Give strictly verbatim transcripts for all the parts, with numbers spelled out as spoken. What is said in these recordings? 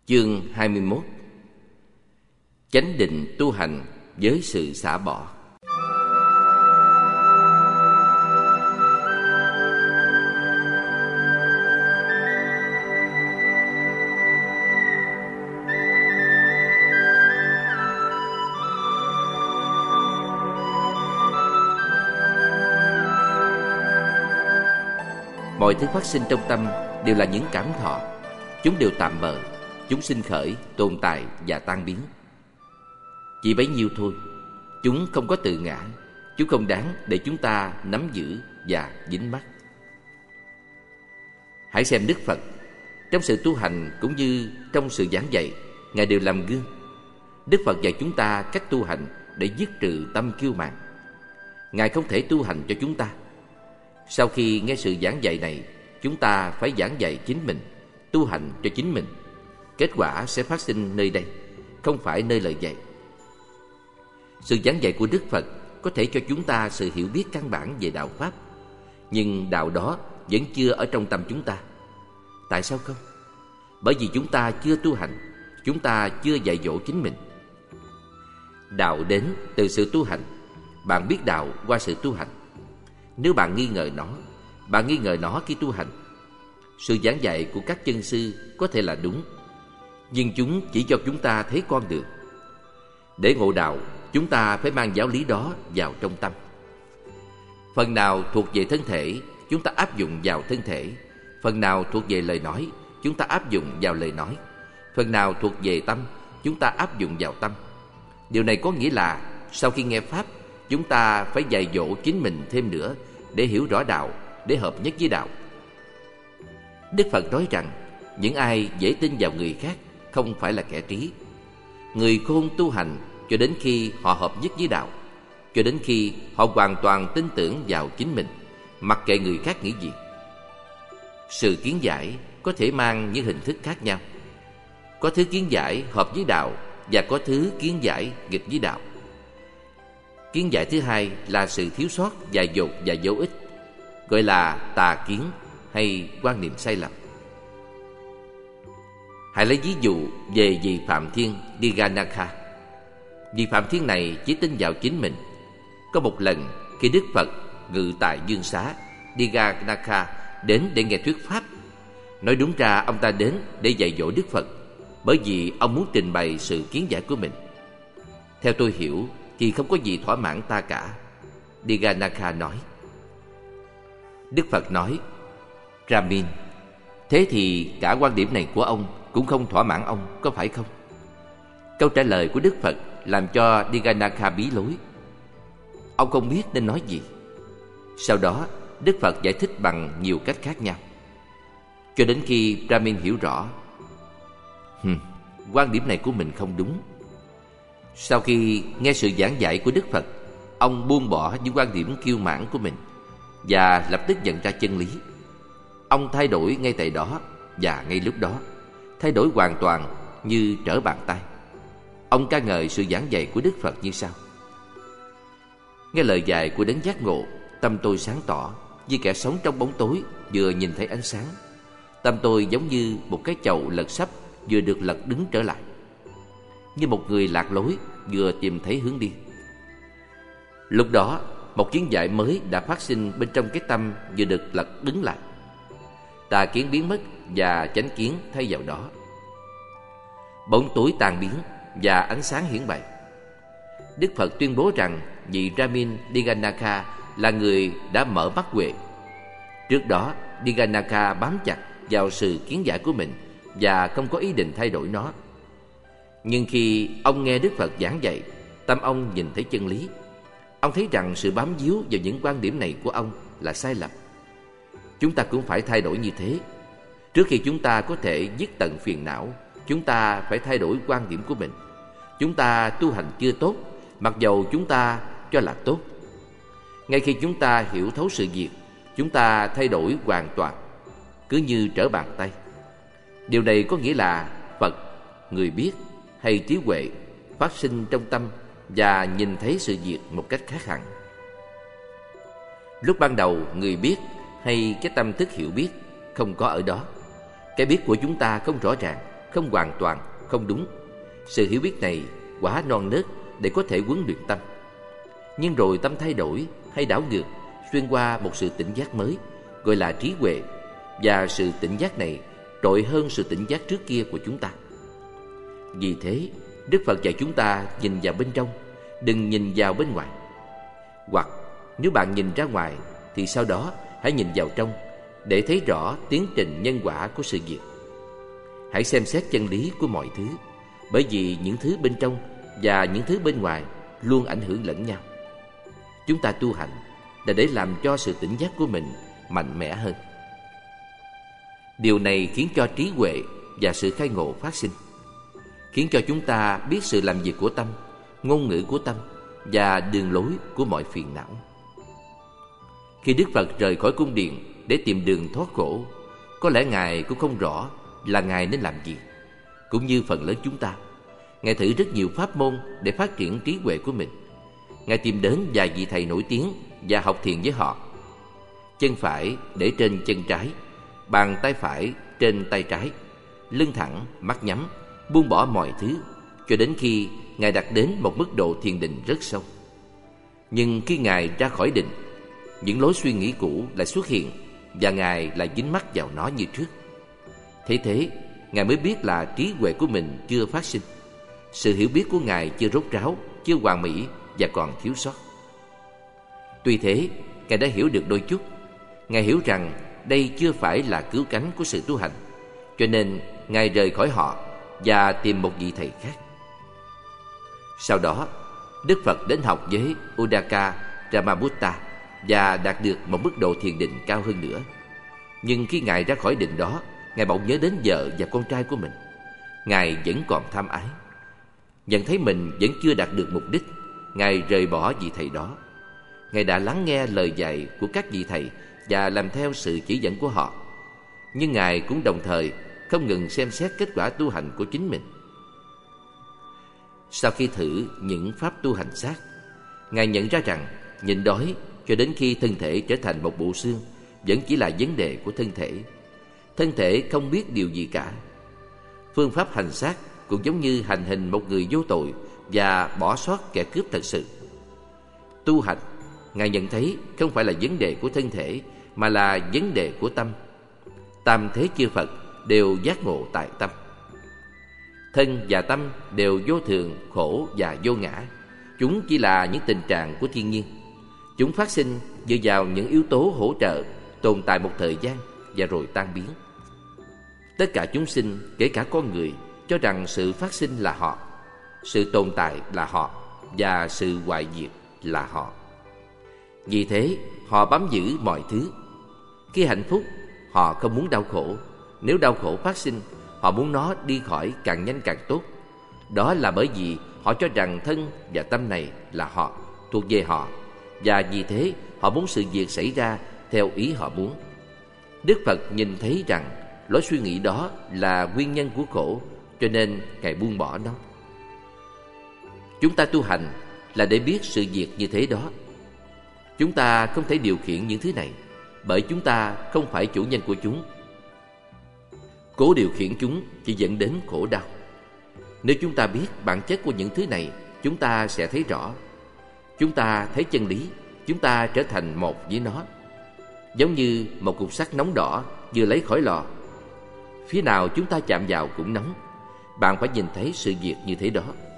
Chương hai mươi mốt. Chánh định tu hành với sự xả bỏ. Mọi thứ phát sinh trong tâm đều là những cảm thọ. Chúng đều tạm bợ. Chúng sinh khởi, tồn tại và tan biến. Chỉ bấy nhiêu thôi. Chúng không có tự ngã. Chúng không đáng để chúng ta nắm giữ và dính mắc. Hãy xem Đức Phật. Trong sự tu hành cũng như trong sự giảng dạy, Ngài đều làm gương. Đức Phật dạy chúng ta cách tu hành để dứt trừ tâm kiêu mạn. Ngài không thể tu hành cho chúng ta. Sau khi nghe sự giảng dạy này, chúng ta phải giảng dạy chính mình, tu hành cho chính mình. Kết quả sẽ phát sinh nơi đây, không phải nơi lời dạy. Sự giảng dạy của Đức Phật có thể cho chúng ta sự hiểu biết căn bản về đạo Pháp, nhưng đạo đó vẫn chưa ở trong tâm chúng ta. Tại sao không? Bởi vì chúng ta chưa tu hành, chúng ta chưa dạy dỗ chính mình. Đạo đến từ sự tu hành. Bạn biết đạo qua sự tu hành. Nếu bạn nghi ngờ nó, bạn nghi ngờ nó khi tu hành. Sự giảng dạy của các chân sư có thể là đúng, nhưng chúng chỉ cho chúng ta thấy con đường. Để ngộ đạo, chúng ta phải mang giáo lý đó vào trong tâm. Phần nào thuộc về thân thể, chúng ta áp dụng vào thân thể. Phần nào thuộc về lời nói, chúng ta áp dụng vào lời nói. Phần nào thuộc về tâm, chúng ta áp dụng vào tâm. Điều này có nghĩa là sau khi nghe Pháp, chúng ta phải dạy dỗ chính mình thêm nữa để hiểu rõ đạo, để hợp nhất với đạo. Đức Phật nói rằng những ai dễ tin vào người khác không phải là kẻ trí. Người khôn tu hành cho đến khi họ hợp nhất với đạo, cho đến khi họ hoàn toàn tin tưởng vào chính mình, mặc kệ người khác nghĩ gì. Sự kiến giải có thể mang những hình thức khác nhau. Có thứ kiến giải hợp với đạo và có thứ kiến giải nghịch với đạo. Kiến giải thứ hai là sự thiếu sót, dại dột và vô ích, gọi là tà kiến hay quan niệm sai lầm. Hãy lấy ví dụ về vị Phạm Thiên Dighanakha. Vị Phạm Thiên này chỉ tin vào chính mình. Có một lần khi Đức Phật ngự tại Dương Xá, Dighanakha đến để nghe thuyết pháp. Nói đúng ra ông ta đến để dạy dỗ Đức Phật, bởi vì ông muốn trình bày sự kiến giải của mình. Theo tôi hiểu thì không có gì thỏa mãn ta cả, Dighanakha nói. Đức Phật nói: Ramin, thế thì cả quan điểm này của ông cũng không thỏa mãn ông, có phải không? Câu trả lời của Đức Phật làm cho Dighanakha bí lối. Ông không biết nên nói gì. Sau đó Đức Phật giải thích bằng nhiều cách khác nhau, cho đến khi Ramin hiểu rõ. Hừm, quan điểm này của mình không đúng. Sau khi nghe sự giảng dạy của Đức Phật, ông buông bỏ những quan điểm kiêu mãn của mình và lập tức nhận ra chân lý. Ông thay đổi ngay tại đó và ngay lúc đó, thay đổi hoàn toàn như trở bàn tay. Ông ca ngợi sự giảng dạy của Đức Phật như sau: Nghe lời dạy của đấng giác ngộ, tâm tôi sáng tỏ, như kẻ sống trong bóng tối vừa nhìn thấy ánh sáng. Tâm tôi giống như một cái chậu lật sắp vừa được lật đứng trở lại, như một người lạc lối vừa tìm thấy hướng đi. Lúc đó, một kiến giải mới đã phát sinh bên trong cái tâm vừa được lật đứng lại. Tà kiến biến mất và chánh kiến thay vào đó. Bóng tối tan biến và ánh sáng hiển bày. Đức Phật tuyên bố rằng vị Ramin Dighanakha là người đã mở mắt huệ. Trước đó, Dighanakha bám chặt vào sự kiến giải của mình và không có ý định thay đổi nó. Nhưng khi ông nghe Đức Phật giảng dạy, tâm ông nhìn thấy chân lý. Ông thấy rằng sự bám víu vào những quan điểm này của ông là sai lầm. Chúng ta cũng phải thay đổi như thế. Trước khi chúng ta có thể dứt tận phiền não, chúng ta phải thay đổi quan điểm của mình. Chúng ta tu hành chưa tốt, mặc dầu chúng ta cho là tốt. Ngay khi chúng ta hiểu thấu sự việc, chúng ta thay đổi hoàn toàn, cứ như trở bàn tay. Điều này có nghĩa là Phật, người biết hay trí huệ phát sinh trong tâm và nhìn thấy sự việc một cách khác hẳn. Lúc ban đầu, người biết hay cái tâm thức hiểu biết không có ở đó. Cái biết của chúng ta không rõ ràng, không hoàn toàn, không đúng. Sự hiểu biết này quá non nớt để có thể huấn luyện tâm. Nhưng rồi tâm thay đổi hay đảo ngược, xuyên qua một sự tỉnh giác mới, gọi là trí huệ. Và sự tỉnh giác này trội hơn sự tỉnh giác trước kia của chúng ta. Vì thế, Đức Phật dạy chúng ta nhìn vào bên trong, đừng nhìn vào bên ngoài. Hoặc nếu bạn nhìn ra ngoài thì sau đó hãy nhìn vào trong để thấy rõ tiến trình nhân quả của sự việc. Hãy xem xét chân lý của mọi thứ, bởi vì những thứ bên trong và những thứ bên ngoài luôn ảnh hưởng lẫn nhau. Chúng ta tu hành là để làm cho sự tỉnh giác của mình mạnh mẽ hơn. Điều này khiến cho trí huệ và sự khai ngộ phát sinh, khiến cho chúng ta biết sự làm việc của tâm, ngôn ngữ của tâm và đường lối của mọi phiền não. Khi Đức Phật rời khỏi cung điện để tìm đường thoát khổ, có lẽ Ngài cũng không rõ là Ngài nên làm gì. Cũng như phần lớn chúng ta, Ngài thử rất nhiều pháp môn để phát triển trí huệ của mình. Ngài tìm đến vài vị thầy nổi tiếng và học thiền với họ. Chân phải để trên chân trái, bàn tay phải trên tay trái, lưng thẳng, mắt nhắm, buông bỏ mọi thứ, cho đến khi Ngài đạt đến một mức độ thiền định rất sâu. Nhưng khi Ngài ra khỏi định, những lối suy nghĩ cũ lại xuất hiện và Ngài lại dính mắc vào nó như trước. Thế thế, Ngài mới biết là trí huệ của mình chưa phát sinh. Sự hiểu biết của Ngài chưa rốt ráo, chưa hoàn mỹ và còn thiếu sót. Tuy thế, Ngài đã hiểu được đôi chút. Ngài hiểu rằng đây chưa phải là cứu cánh của sự tu hành, cho nên Ngài rời khỏi họ và tìm một vị thầy khác. Sau đó, Đức Phật đến học với Udaka Ramabutta và đạt được một mức độ thiền định cao hơn nữa. Nhưng khi Ngài ra khỏi định đó, Ngài bỗng nhớ đến vợ và con trai của mình. Ngài vẫn còn tham ái. Nhận thấy mình vẫn chưa đạt được mục đích, Ngài rời bỏ vị thầy đó. Ngài đã lắng nghe lời dạy của các vị thầy và làm theo sự chỉ dẫn của họ. Nhưng Ngài cũng đồng thời không ngừng xem xét kết quả tu hành của chính mình. Sau khi thử những pháp tu hành sát, Ngài nhận ra rằng nhịn đói cho đến khi thân thể trở thành một bộ xương vẫn chỉ là vấn đề của thân thể. Thân thể không biết điều gì cả. Phương pháp hành sát cũng giống như hành hình một người vô tội và bỏ sót kẻ cướp thật sự. Tu hành, Ngài nhận thấy không phải là vấn đề của thân thể, mà là vấn đề của tâm. Tam thế chư Phật đều giác ngộ tại tâm. Thân và tâm đều vô thường, khổ và vô ngã. Chúng chỉ là những tình trạng của thiên nhiên. Chúng phát sinh dựa vào những yếu tố hỗ trợ, tồn tại một thời gian và rồi tan biến. Tất cả chúng sinh, kể cả con người, cho rằng sự phát sinh là họ, sự tồn tại là họ và sự hoại diệt là họ. Vì thế, họ bám giữ mọi thứ. Khi hạnh phúc, họ không muốn đau khổ. Nếu đau khổ phát sinh, họ muốn nó đi khỏi càng nhanh càng tốt. Đó là bởi vì họ cho rằng thân và tâm này là họ, thuộc về họ, và vì thế họ muốn sự việc xảy ra theo ý họ muốn. Đức Phật nhìn thấy rằng lối suy nghĩ đó là nguyên nhân của khổ, cho nên Ngài buông bỏ nó. Chúng ta tu hành là để biết sự việc như thế đó. Chúng ta không thể điều khiển những thứ này, bởi chúng ta không phải chủ nhân của chúng. Cố điều khiển chúng chỉ dẫn đến khổ đau. Nếu chúng ta biết bản chất của những thứ này, chúng ta sẽ thấy rõ. Chúng ta thấy chân lý, chúng ta trở thành một với nó. Giống như một cục sắt nóng đỏ vừa lấy khỏi lò, phía nào chúng ta chạm vào cũng nóng. Bạn phải nhìn thấy sự việc như thế đó.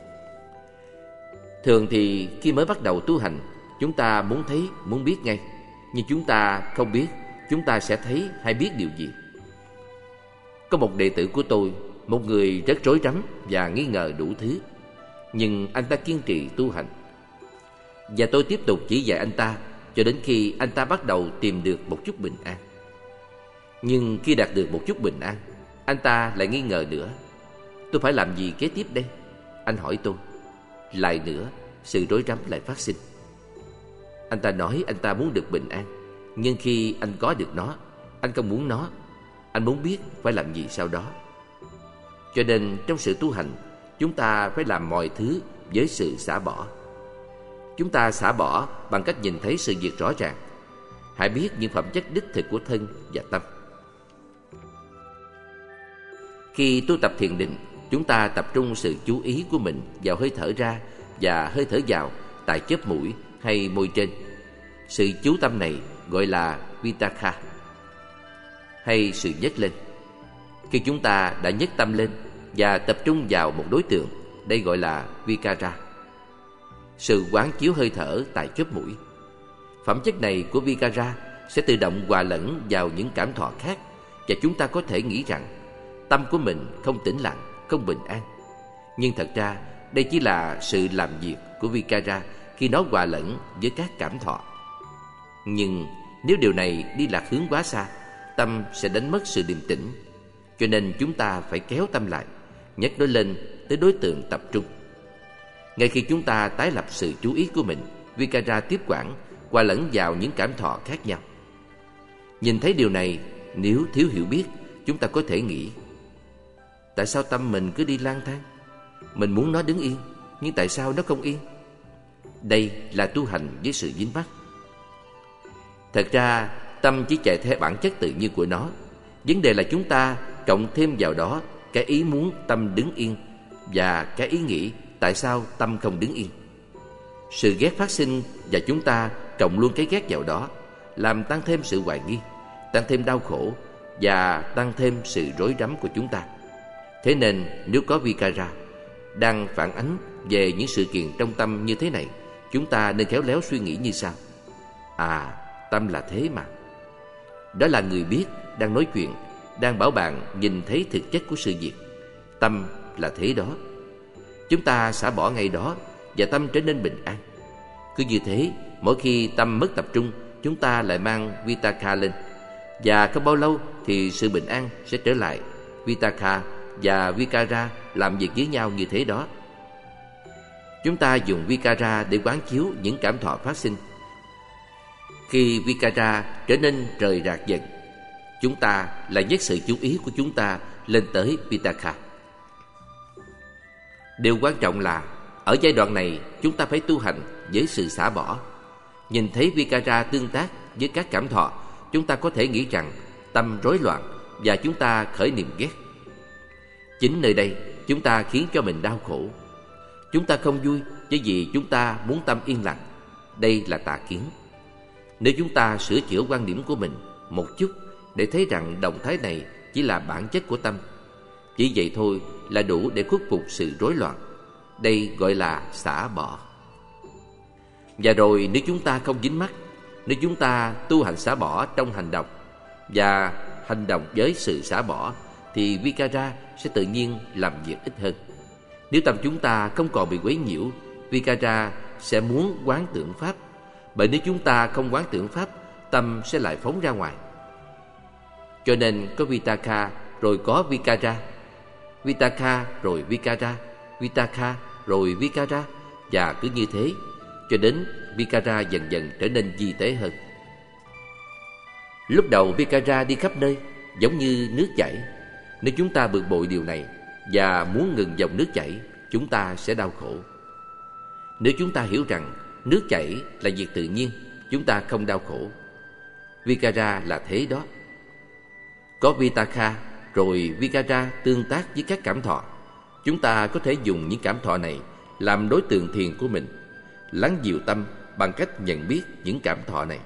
Thường thì khi mới bắt đầu tu hành, chúng ta muốn thấy, muốn biết ngay. Nhưng chúng ta không biết chúng ta sẽ thấy hay biết điều gì. Có một đệ tử của tôi, một người rất rối rắm và nghi ngờ đủ thứ. Nhưng anh ta kiên trì tu hành, và tôi tiếp tục chỉ dạy anh ta cho đến khi anh ta bắt đầu tìm được một chút bình an. Nhưng khi đạt được một chút bình an, anh ta lại nghi ngờ nữa. Tôi phải làm gì kế tiếp đây? Anh hỏi tôi. Lại nữa, sự rối rắm lại phát sinh. Anh ta nói anh ta muốn được bình an, nhưng khi anh có được nó, anh không muốn nó. Anh muốn biết phải làm gì sau đó. Cho nên trong sự tu hành, chúng ta phải làm mọi thứ với sự xả bỏ. Chúng ta xả bỏ bằng cách nhìn thấy sự việc rõ ràng. Hãy biết những phẩm chất đích thực của thân và tâm. Khi tu tập thiền định, chúng ta tập trung sự chú ý của mình vào hơi thở ra và hơi thở vào tại chóp mũi hay môi trên. Sự chú tâm này gọi là vitakha, hay sự nhấc lên. Khi chúng ta đã nhấc tâm lên và tập trung vào một đối tượng, đây gọi là vikara, sự quán chiếu hơi thở tại chóp mũi. Phẩm chất này của vikara sẽ tự động hòa lẫn vào những cảm thọ khác, và chúng ta có thể nghĩ rằng tâm của mình không tĩnh lặng, không bình an. Nhưng thật ra đây chỉ là sự làm việc của vikara khi nó hòa lẫn với các cảm thọ. Nhưng nếu điều này đi lạc hướng quá xa, tâm sẽ đánh mất sự điềm tĩnh. Cho nên chúng ta phải kéo tâm lại, nhấc nó lên tới đối tượng tập trung. Ngay khi chúng ta tái lập sự chú ý của mình, vikara tiếp quản, hòa lẫn vào những cảm thọ khác nhau. Nhìn thấy điều này, nếu thiếu hiểu biết, chúng ta có thể nghĩ: tại sao tâm mình cứ đi lang thang? Mình muốn nó đứng yên, nhưng tại sao nó không yên? Đây là tu hành với sự dính mắc. Thật ra, tâm chỉ chạy theo bản chất tự nhiên của nó. Vấn đề là chúng ta cộng thêm vào đó cái ý muốn tâm đứng yên và cái ý nghĩ tại sao tâm không đứng yên. Sự ghét phát sinh và chúng ta cộng luôn cái ghét vào đó, làm tăng thêm sự hoài nghi, tăng thêm đau khổ và tăng thêm sự rối rắm của chúng ta. Thế nên nếu có vikara đang phản ánh về những sự kiện trong tâm như thế này, chúng ta nên khéo léo suy nghĩ như sau: à, tâm là thế mà. Đó là người biết đang nói chuyện, đang bảo bạn nhìn thấy thực chất của sự việc. Tâm là thế đó. Chúng ta xả bỏ ngay đó và tâm trở nên bình an. Cứ như thế, mỗi khi tâm mất tập trung, chúng ta lại mang vitakha lên, và không bao lâu thì sự bình an sẽ trở lại. Vitakha và vikara làm việc với nhau như thế đó. Chúng ta dùng vikara để quán chiếu những cảm thọ phát sinh. Khi vikara trở nên rời rạc dần, chúng ta lại nhấc sự chú ý của chúng ta lên tới vitakha. Điều quan trọng là ở giai đoạn này chúng ta phải tu hành với sự xả bỏ. Nhìn thấy vikara tương tác với các cảm thọ, chúng ta có thể nghĩ rằng tâm rối loạn và chúng ta khởi niềm ghét. Chính nơi đây chúng ta khiến cho mình đau khổ. Chúng ta không vui chỉ vì chúng ta muốn tâm yên lặng. Đây là tà kiến. Nếu chúng ta sửa chữa quan điểm của mình một chút để thấy rằng động thái này chỉ là bản chất của tâm, chỉ vậy thôi là đủ để khuất phục sự rối loạn. Đây gọi là xả bỏ. Và rồi nếu chúng ta không dính mắc, nếu chúng ta tu hành xả bỏ trong hành động và hành động với sự xả bỏ, thì vikara sẽ tự nhiên làm việc ít hơn. Nếu tâm chúng ta không còn bị quấy nhiễu, vikara sẽ muốn quán tưởng pháp. Bởi nếu chúng ta không quán tưởng pháp, tâm sẽ lại phóng ra ngoài. Cho nên có vitakha rồi có vikara, vitakha rồi vikara, vitakha rồi vikara, và cứ như thế cho đến vikara dần dần trở nên vi tế hơn. Lúc đầu vikara đi khắp nơi giống như nước chảy. Nếu chúng ta bực bội điều này và muốn ngừng dòng nước chảy, chúng ta sẽ đau khổ. Nếu chúng ta hiểu rằng nước chảy là việc tự nhiên, chúng ta không đau khổ. Vikara là thế đó. Có vitakha rồi vikara tương tác với các cảm thọ. Chúng ta có thể dùng những cảm thọ này làm đối tượng thiền của mình, lắng dịu tâm bằng cách nhận biết những cảm thọ này.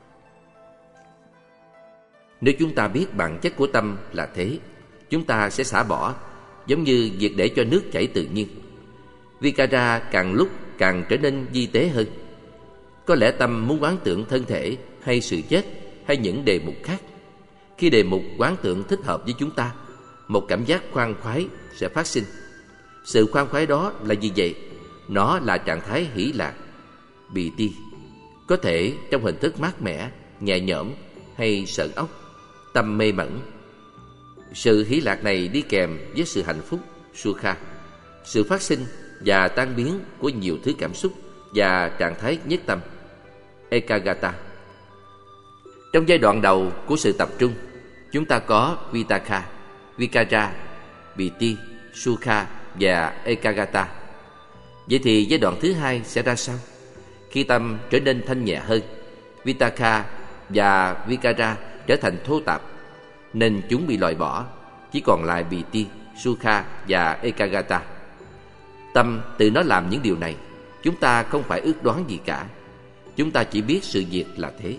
Nếu chúng ta biết bản chất của tâm là thế, chúng ta sẽ xả bỏ, giống như việc để cho nước chảy tự nhiên. Vikara càng lúc càng trở nên vi tế hơn. Có lẽ tâm muốn quán tưởng thân thể hay sự chết hay những đề mục khác. Khi đề mục quán tưởng thích hợp với chúng ta, một cảm giác khoan khoái sẽ phát sinh. Sự khoan khoái đó là gì vậy? Nó là trạng thái hỷ lạc, bì ti, có thể trong hình thức mát mẻ, nhẹ nhõm hay sợn ốc, tâm mê mẩn. Sự hỷ lạc này đi kèm với sự hạnh phúc, sukha, sự phát sinh và tan biến của nhiều thứ cảm xúc và trạng thái nhất tâm, ekagata. Trong giai đoạn đầu của sự tập trung, chúng ta có vitakha, vikara, piti, sukha và ekagata. Vậy thì giai đoạn thứ hai sẽ ra sao? Khi tâm trở nên thanh nhẹ hơn, vitakha và vikara trở thành thô tạp, nên chúng bị loại bỏ, chỉ còn lại piti, Sukha và Ekagata. Tâm tự nó làm những điều này. Chúng ta không phải ước đoán gì cả. Chúng ta chỉ biết sự việc là thế.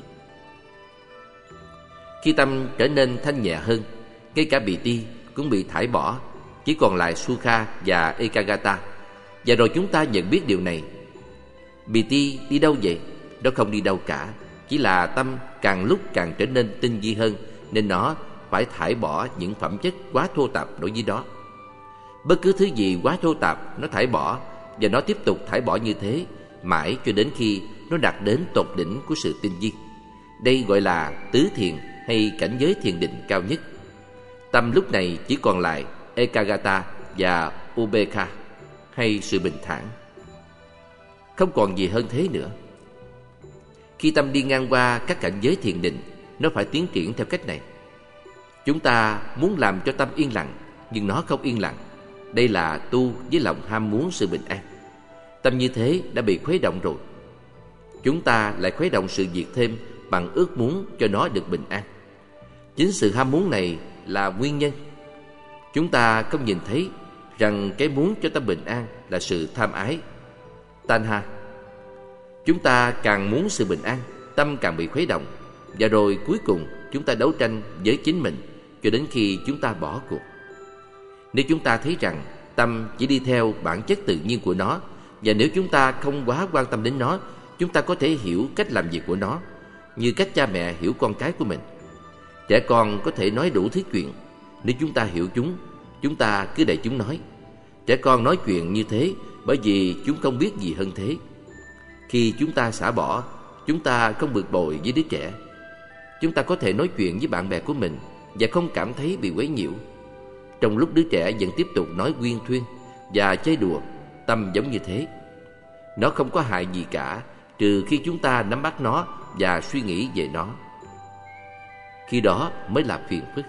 Khi tâm trở nên thanh nhẹ hơn, ngay cả Piti cũng bị thải bỏ, chỉ còn lại Sukha và Ekagata. Và rồi chúng ta nhận biết điều này. Piti đi đâu vậy? Nó không đi đâu cả. Chỉ là tâm càng lúc càng trở nên tinh vi hơn, nên nó phải thải bỏ những phẩm chất quá thô tạp đối với đó. Bất cứ thứ gì quá thô tạp nó thải bỏ, và nó tiếp tục thải bỏ như thế mãi cho đến khi nó đạt đến tột đỉnh của sự tinh vi. Đây gọi là tứ thiền hay cảnh giới thiền định cao nhất. Tâm lúc này chỉ còn lại Ekagata và Ubekha hay sự bình thản. Không còn gì hơn thế nữa. Khi tâm đi ngang qua các cảnh giới thiền định, nó phải tiến triển theo cách này. Chúng ta muốn làm cho tâm yên lặng, nhưng nó không yên lặng. Đây là tu với lòng ham muốn sự bình an. Tâm như thế đã bị khuấy động rồi. Chúng ta lại khuấy động sự việc thêm bằng ước muốn cho nó được bình an. Chính sự ham muốn này là nguyên nhân. Chúng ta không nhìn thấy rằng cái muốn cho tâm bình an là sự tham ái, tanha. Chúng ta càng muốn sự bình an, tâm càng bị khuấy động. Và rồi cuối cùng chúng ta đấu tranh với chính mình cho đến khi chúng ta bỏ cuộc. Nếu chúng ta thấy rằng tâm chỉ đi theo bản chất tự nhiên của nó, và nếu chúng ta không quá quan tâm đến nó, chúng ta có thể hiểu cách làm việc của nó, như cách cha mẹ hiểu con cái của mình. Trẻ con có thể nói đủ thứ chuyện. Nếu chúng ta hiểu chúng, chúng ta cứ để chúng nói. Trẻ con nói chuyện như thế bởi vì chúng không biết gì hơn thế. Khi chúng ta xả bỏ, chúng ta không bực bội với đứa trẻ. Chúng ta có thể nói chuyện với bạn bè của mình và không cảm thấy bị quấy nhiễu. Trong lúc đứa trẻ vẫn tiếp tục nói uyên thuyên và chơi đùa, tâm giống như thế. Nó không có hại gì cả, trừ khi chúng ta nắm bắt nó và suy nghĩ về nó. Khi đó mới là phiền phức.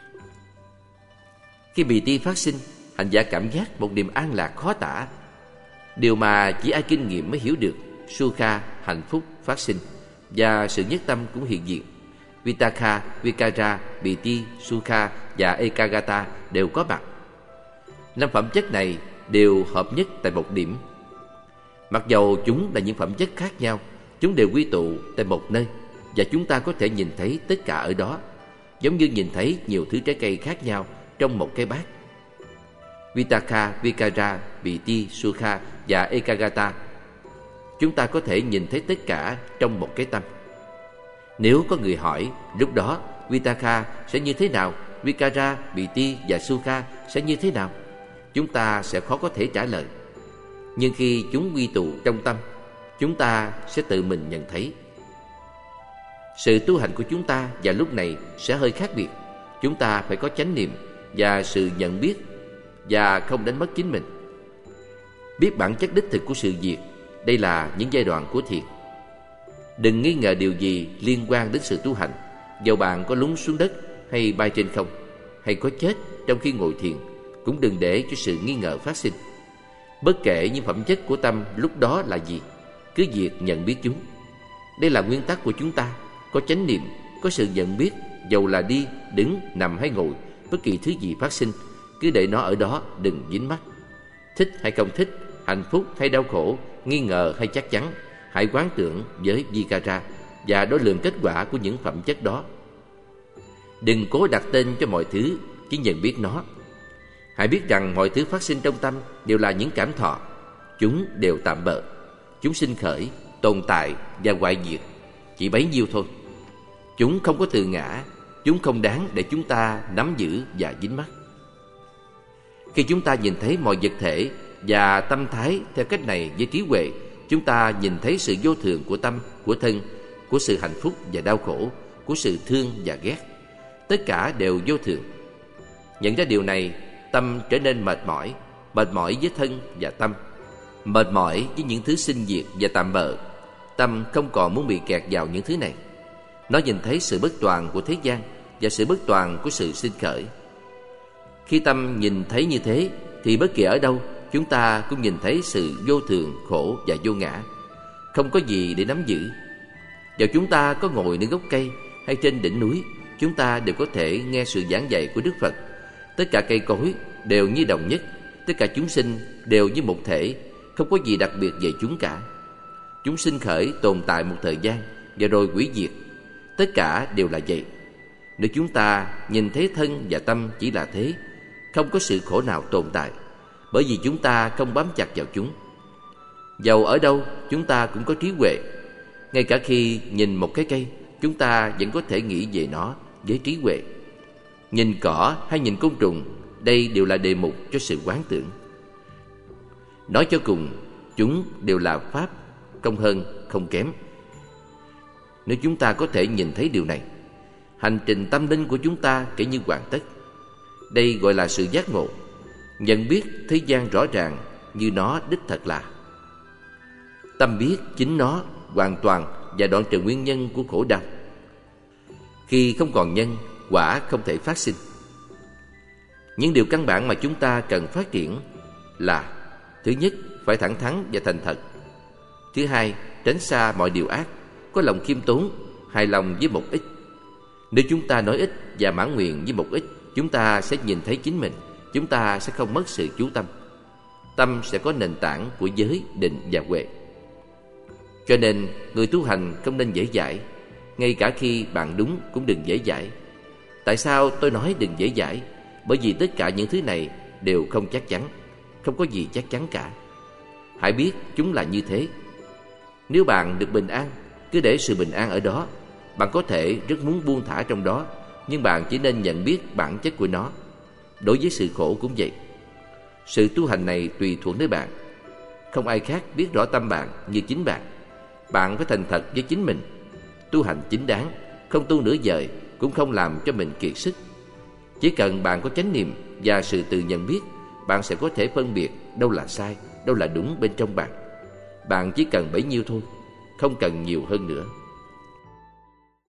Khi Piti phát sinh, hành giả cảm giác một niềm an lạc khó tả. Điều mà chỉ ai kinh nghiệm mới hiểu được. Sukha, hạnh phúc, phát sinh, và sự nhất tâm cũng hiện diện. Vitakha, Vikara, Piti, Sukha và Ekagata đều có mặt. Năm phẩm chất này đều hợp nhất tại một điểm. Mặc dầu chúng là những phẩm chất khác nhau, chúng đều quy tụ tại một nơi, và chúng ta có thể nhìn thấy tất cả ở đó, giống như nhìn thấy nhiều thứ trái cây khác nhau trong một cái bát. Vitakha, Vikara, Piti, Sukha và Ekagata, chúng ta có thể nhìn thấy tất cả trong một cái tâm. Nếu có người hỏi lúc đó Vitakha sẽ như thế nào, Vikara, Piti và Sukha sẽ như thế nào, chúng ta sẽ khó có thể trả lời. Nhưng khi chúng quy tụ trong tâm, chúng ta sẽ tự mình nhận thấy. Sự tu hành của chúng ta vào lúc này sẽ hơi khác biệt. Chúng ta phải có chánh niệm và sự nhận biết, và không đánh mất chính mình. Biết bản chất đích thực của sự việc. Đây là những giai đoạn của thiền. Đừng nghi ngờ điều gì liên quan đến sự tu hành, dầu bạn có lún xuống đất hay bay trên không, hay có chết trong khi ngồi thiền, cũng đừng để cho sự nghi ngờ phát sinh. Bất kể những phẩm chất của tâm lúc đó là gì, cứ việc nhận biết chúng. Đây là nguyên tắc của chúng ta. Có chánh niệm, có sự nhận biết, dầu là đi, đứng, nằm hay ngồi, bất kỳ thứ gì phát sinh, cứ để nó ở đó, đừng dính mắc. Thích hay không thích, hạnh phúc hay đau khổ, nghi ngờ hay chắc chắn, hãy quán tưởng với Vikara và đo lường kết quả của những phẩm chất đó. Đừng cố đặt tên cho mọi thứ, chỉ nhận biết nó. Hãy biết rằng mọi thứ phát sinh trong tâm đều là những cảm thọ. Chúng đều tạm bợ. Chúng sinh khởi, tồn tại và hoại diệt, chỉ bấy nhiêu thôi. Chúng không có tự ngã. Chúng không đáng để chúng ta nắm giữ và dính mắc. Khi chúng ta nhìn thấy mọi vật thể và tâm thái theo cách này với trí huệ, chúng ta nhìn thấy sự vô thường của tâm, của thân, của sự hạnh phúc và đau khổ, của sự thương và ghét. Tất cả đều vô thường. Nhận ra điều này, tâm trở nên mệt mỏi, mệt mỏi với thân và tâm, mệt mỏi với những thứ sinh diệt và tạm bợ. Tâm không còn muốn bị kẹt vào những thứ này. Nó nhìn thấy sự bất toàn của thế gian và sự bất toàn của sự sinh khởi. Khi tâm nhìn thấy như thế, thì bất kỳ ở đâu chúng ta cũng nhìn thấy sự vô thường, khổ và vô ngã. Không có gì để nắm giữ. Dầu chúng ta có ngồi nơi gốc cây hay trên đỉnh núi, chúng ta đều có thể nghe sự giảng dạy của Đức Phật. Tất cả cây cối đều như đồng nhất. Tất cả chúng sinh đều như một thể, không có gì đặc biệt về chúng cả. Chúng sinh khởi tồn tại một thời gian và rồi hủy diệt. Tất cả đều là vậy. Nếu chúng ta nhìn thấy thân và tâm chỉ là thế, không có sự khổ nào tồn tại, bởi vì chúng ta không bám chặt vào chúng. Dầu ở đâu chúng ta cũng có trí huệ. Ngay cả khi nhìn một cái cây, chúng ta vẫn có thể nghĩ về nó với trí huệ. Nhìn cỏ hay nhìn côn trùng, đây đều là đề mục cho sự quán tưởng. Nói cho cùng, chúng đều là pháp, không hơn không kém. Nếu chúng ta có thể nhìn thấy điều này, hành trình tâm linh của chúng ta kể như hoàn tất. Đây gọi là sự giác ngộ, nhận biết thế gian rõ ràng như nó đích thật là. Tâm biết chính nó hoàn toàn và đoạn trừ nguyên nhân của khổ đau. Khi không còn nhân, quả không thể phát sinh. Những điều căn bản mà chúng ta cần phát triển là: thứ nhất, phải thẳng thắn và thành thật. Thứ hai, tránh xa mọi điều ác, có lòng khiêm tốn, hài lòng với một ít. Nếu chúng ta nói ít và mãn nguyện với một ít, chúng ta sẽ nhìn thấy chính mình. Chúng ta sẽ không mất sự chú tâm. Tâm sẽ có nền tảng của giới, định và huệ. Cho nên người tu hành không nên dễ dãi. Ngay cả khi bạn đúng cũng đừng dễ dãi. Tại sao tôi nói đừng dễ dãi? Bởi vì tất cả những thứ này đều không chắc chắn. Không có gì chắc chắn cả. Hãy biết chúng là như thế. Nếu bạn được bình an, cứ để sự bình an ở đó. Bạn có thể rất muốn buông thả trong đó, nhưng bạn chỉ nên nhận biết bản chất của nó. Đối với sự khổ cũng vậy. Sự tu hành này tùy thuộc tới bạn. Không ai khác biết rõ tâm bạn như chính bạn. Bạn phải thành thật với chính mình. Tu hành chính đáng, không tu nửa vời, cũng không làm cho mình kiệt sức. Chỉ cần bạn có chánh niệm và sự tự nhận biết, bạn sẽ có thể phân biệt đâu là sai, đâu là đúng bên trong bạn. Bạn chỉ cần bấy nhiêu thôi, không cần nhiều hơn nữa.